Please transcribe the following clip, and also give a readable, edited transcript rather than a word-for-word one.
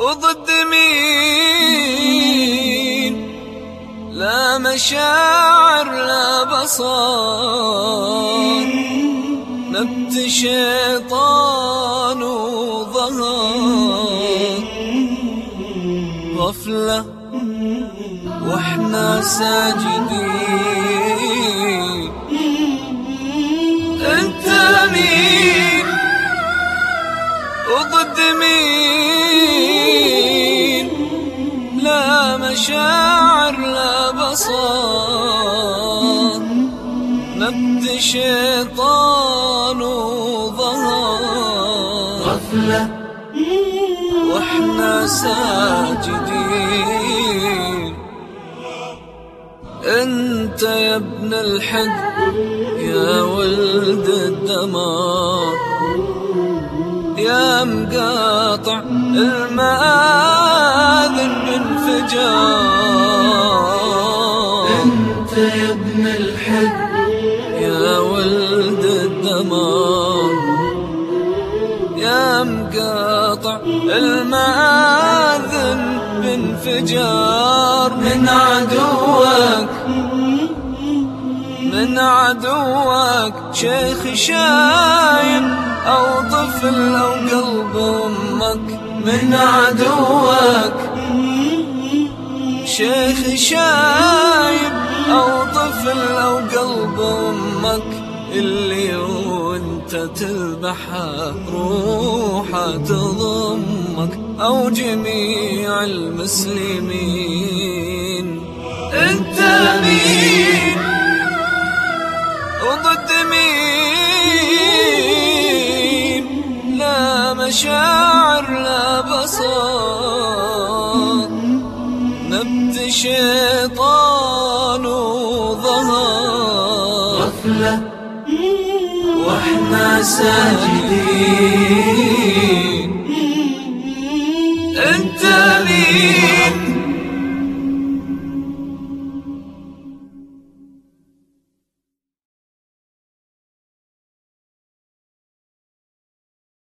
وضد مين؟ لا مشاعر لا بصر، نبت شيطان وظهر، غفلة واحنا ساجدين. انت مين وضد مين؟ لا مشاعر لا بصر، نبت شيطان وظهر، غفلة واحنا ساجدين. انت يا ابن الحق يا ولد الدمار، يا مقاطع المآذن بانفجار. انت يا ابن الحق يا ولد الدمار، يا مقاطع المآذن بانفجار. من عدوك من عدوك شيخ شايب أو طفل أو قلب أمك. من عدوك شيخ شايب أو طفل أو قلب أمك، اللي وانت تذبحه روحه تضمك، أو جميع المسلمين. انت مين وضد مين؟ لا مشاعر لا بصر، نبت شيطان وظهر، غفلة واحنا ساجدين. انت مين